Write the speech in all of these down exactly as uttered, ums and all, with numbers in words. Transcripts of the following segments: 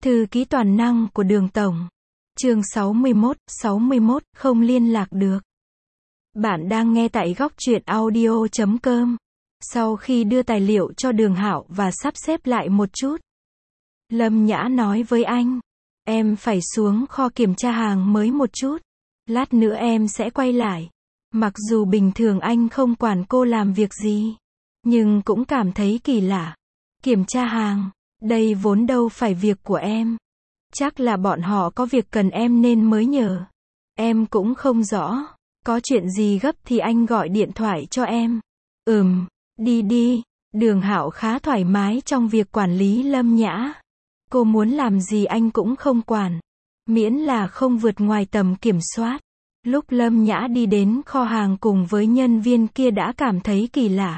Thư ký toàn năng của Đường Tổng. Chương sáu mươi mốt, sáu mươi mốt, không liên lạc được. Bạn đang nghe tại góc truyện audio chấm com. Sau khi đưa tài liệu cho Đường Hạo và sắp xếp lại một chút, Lâm Nhã nói với anh, em phải xuống kho kiểm tra hàng mới một chút. Lát nữa em sẽ quay lại. Mặc dù bình thường anh không quản cô làm việc gì, nhưng cũng cảm thấy kỳ lạ. Kiểm tra hàng, đây vốn đâu phải việc của em. Chắc là bọn họ có việc cần em nên mới nhờ. Em cũng không rõ. Có chuyện gì gấp thì anh gọi điện thoại cho em. Ừm, đi đi. Đường Hạo khá thoải mái trong việc quản lý Lâm Nhã. Cô muốn làm gì anh cũng không quản, miễn là không vượt ngoài tầm kiểm soát. Lúc Lâm Nhã đi đến kho hàng cùng với nhân viên kia đã cảm thấy kỳ lạ.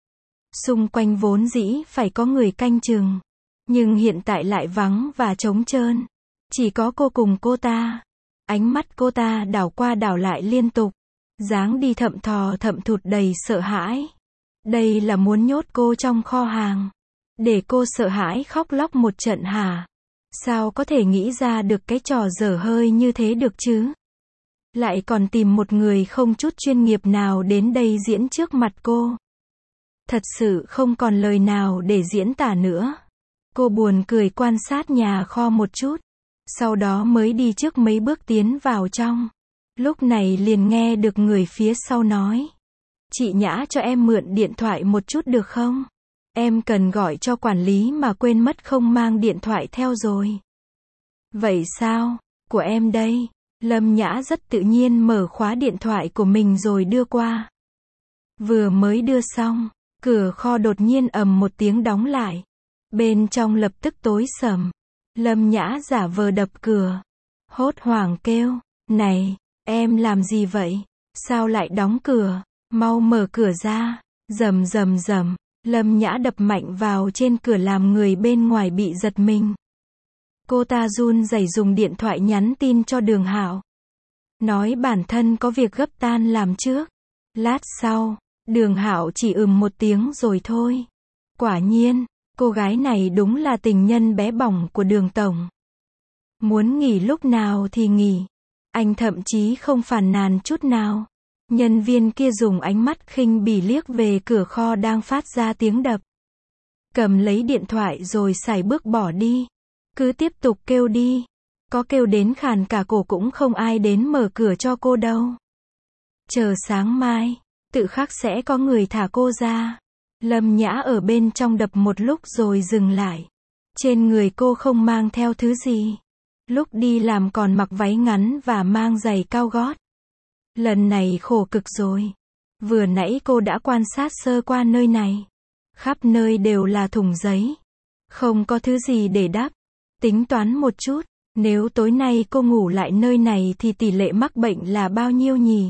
Xung quanh vốn dĩ phải có người canh chừng, nhưng hiện tại lại vắng và trống trơn. Chỉ có cô cùng cô ta. Ánh mắt cô ta đảo qua đảo lại liên tục, dáng đi thậm thò thậm thụt đầy sợ hãi. Đây là muốn nhốt cô trong kho hàng, để cô sợ hãi khóc lóc một trận hả? Sao có thể nghĩ ra được cái trò dở hơi như thế được chứ? Lại còn tìm một người không chút chuyên nghiệp nào đến đây diễn trước mặt cô. Thật sự không còn lời nào để diễn tả nữa. Cô buồn cười quan sát nhà kho một chút, sau đó mới đi trước mấy bước tiến vào trong. Lúc này liền nghe được người phía sau nói, chị Nhã cho em mượn điện thoại một chút được không? Em cần gọi cho quản lý mà quên mất không mang điện thoại theo rồi. Vậy sao? Của em đây. Lâm Nhã rất tự nhiên mở khóa điện thoại của mình rồi đưa qua. Vừa mới đưa xong, cửa kho đột nhiên ầm một tiếng đóng lại. Bên trong lập tức tối sầm. Lâm Nhã giả vờ đập cửa, hốt hoảng kêu, này, em làm gì vậy? Sao lại đóng cửa? Mau mở cửa ra. Rầm rầm rầm. Lâm Nhã đập mạnh vào trên cửa làm người bên ngoài bị giật mình. Cô ta run rẩy dùng điện thoại nhắn tin cho Đường Hạo, nói bản thân có việc gấp tan làm trước. Lát sau, Đường Hạo chỉ ừm một tiếng rồi thôi. Quả nhiên, cô gái này đúng là tình nhân bé bỏng của Đường Tổng. Muốn nghỉ lúc nào thì nghỉ. Anh thậm chí không phàn nàn chút nào. Nhân viên kia dùng ánh mắt khinh bỉ liếc về cửa kho đang phát ra tiếng đập. Cầm lấy điện thoại rồi sải bước bỏ đi. Cứ tiếp tục kêu đi. Có kêu đến khàn cả cổ cũng không ai đến mở cửa cho cô đâu. Chờ sáng mai, tự khắc sẽ có người thả cô ra. Lâm Nhã ở bên trong đập một lúc rồi dừng lại. Trên người cô không mang theo thứ gì. Lúc đi làm còn mặc váy ngắn và mang giày cao gót. Lần này khổ cực rồi. Vừa nãy cô đã quan sát sơ qua nơi này. Khắp nơi đều là thùng giấy. Không có thứ gì để đắp. Tính toán một chút, nếu tối nay cô ngủ lại nơi này thì tỷ lệ mắc bệnh là bao nhiêu nhỉ?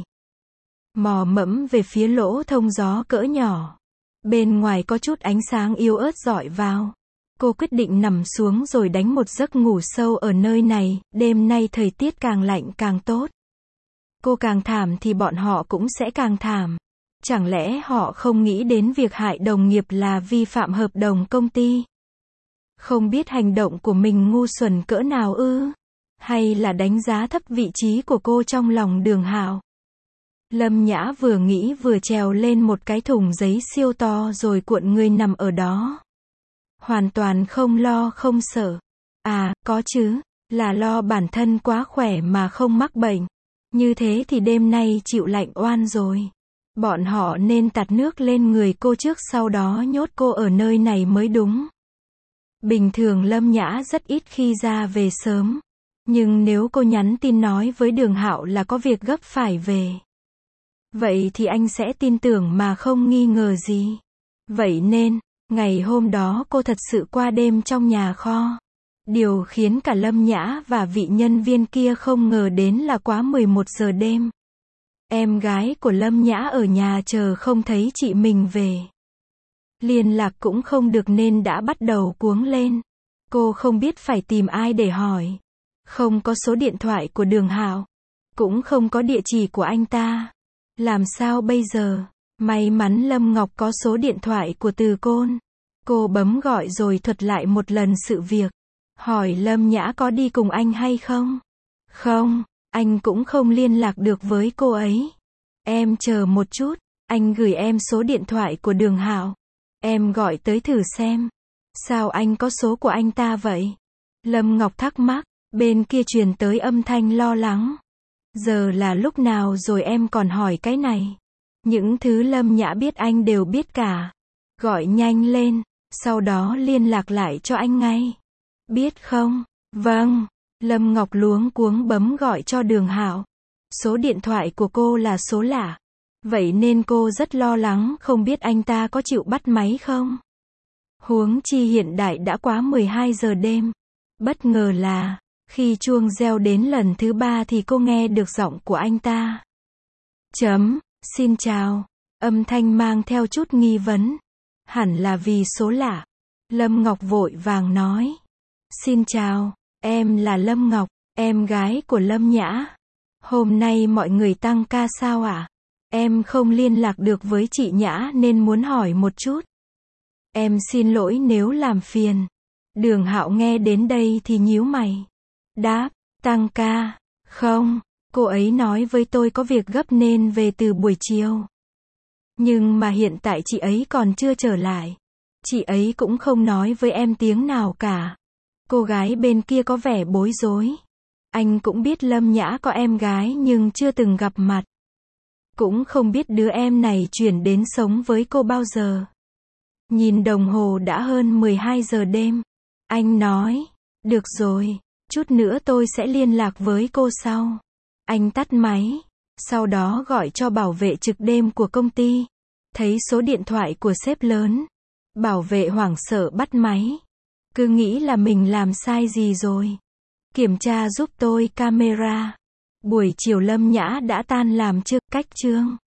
Mò mẫm về phía lỗ thông gió cỡ nhỏ. Bên ngoài có chút ánh sáng yếu ớt rọi vào. Cô quyết định nằm xuống rồi đánh một giấc ngủ sâu ở nơi này, đêm nay thời tiết càng lạnh càng tốt. Cô càng thảm thì bọn họ cũng sẽ càng thảm. Chẳng lẽ họ không nghĩ đến việc hại đồng nghiệp là vi phạm hợp đồng công ty? Không biết hành động của mình ngu xuẩn cỡ nào ư? Hay là đánh giá thấp vị trí của cô trong lòng Đường Hạo? Lâm Nhã vừa nghĩ vừa trèo lên một cái thùng giấy siêu to rồi cuộn người nằm ở đó. Hoàn toàn không lo không sợ. À, có chứ, là lo bản thân quá khỏe mà không mắc bệnh. Như thế thì đêm nay chịu lạnh oan rồi. Bọn họ nên tạt nước lên người cô trước sau đó nhốt cô ở nơi này mới đúng. Bình thường Lâm Nhã rất ít khi ra về sớm. Nhưng nếu cô nhắn tin nói với Đường Hạo là có việc gấp phải về, vậy thì anh sẽ tin tưởng mà không nghi ngờ gì. Vậy nên, ngày hôm đó cô thật sự qua đêm trong nhà kho. Điều khiến cả Lâm Nhã và vị nhân viên kia không ngờ đến là quá mười một giờ đêm. Em gái của Lâm Nhã ở nhà chờ không thấy chị mình về. Liên lạc cũng không được nên đã bắt đầu cuống lên. Cô không biết phải tìm ai để hỏi. Không có số điện thoại của Đường Hạo. Cũng không có địa chỉ của anh ta. Làm sao bây giờ? May mắn Lâm Ngọc có số điện thoại của Từ Côn. Cô bấm gọi rồi thuật lại một lần sự việc. Hỏi Lâm Nhã có đi cùng anh hay không? Không, anh cũng không liên lạc được với cô ấy. Em chờ một chút, anh gửi em số điện thoại của Đường Hạo. Em gọi tới thử xem. Sao anh có số của anh ta vậy? Lâm Ngọc thắc mắc, bên kia truyền tới âm thanh lo lắng. Giờ là lúc nào rồi em còn hỏi cái này? Những thứ Lâm Nhã biết anh đều biết cả. Gọi nhanh lên, sau đó liên lạc lại cho anh ngay. Biết không? Vâng. Lâm Ngọc luống cuống bấm gọi cho Đường Hạo. Số điện thoại của cô là số lạ. Vậy nên cô rất lo lắng không biết anh ta có chịu bắt máy không. Huống chi hiện đại đã quá mười hai giờ đêm. Bất ngờ là, khi chuông reo đến lần thứ ba thì cô nghe được giọng của anh ta. Chấm, xin chào. Âm thanh mang theo chút nghi vấn. Hẳn là vì số lạ. Lâm Ngọc vội vàng nói. Xin chào, em là Lâm Ngọc, em gái của Lâm Nhã. Hôm nay mọi người tăng ca sao ạ? Em không liên lạc được với chị Nhã nên muốn hỏi một chút. Em xin lỗi nếu làm phiền. Đường Hạo nghe đến đây thì nhíu mày. Đáp, tăng ca. Không, cô ấy nói với tôi có việc gấp nên về từ buổi chiều. Nhưng mà hiện tại chị ấy còn chưa trở lại. Chị ấy cũng không nói với em tiếng nào cả. Cô gái bên kia có vẻ bối rối. Anh cũng biết Lâm Nhã có em gái nhưng chưa từng gặp mặt. Cũng không biết đứa em này chuyển đến sống với cô bao giờ. Nhìn đồng hồ đã hơn mười hai giờ đêm. Anh nói, được rồi, chút nữa tôi sẽ liên lạc với cô sau. Anh tắt máy, sau đó gọi cho bảo vệ trực đêm của công ty. Thấy số điện thoại của sếp lớn. Bảo vệ hoảng sợ bắt máy. Cứ nghĩ là mình làm sai gì rồi. Kiểm tra giúp tôi camera. Buổi chiều Lâm Nhã đã tan làm chưa, cách chương.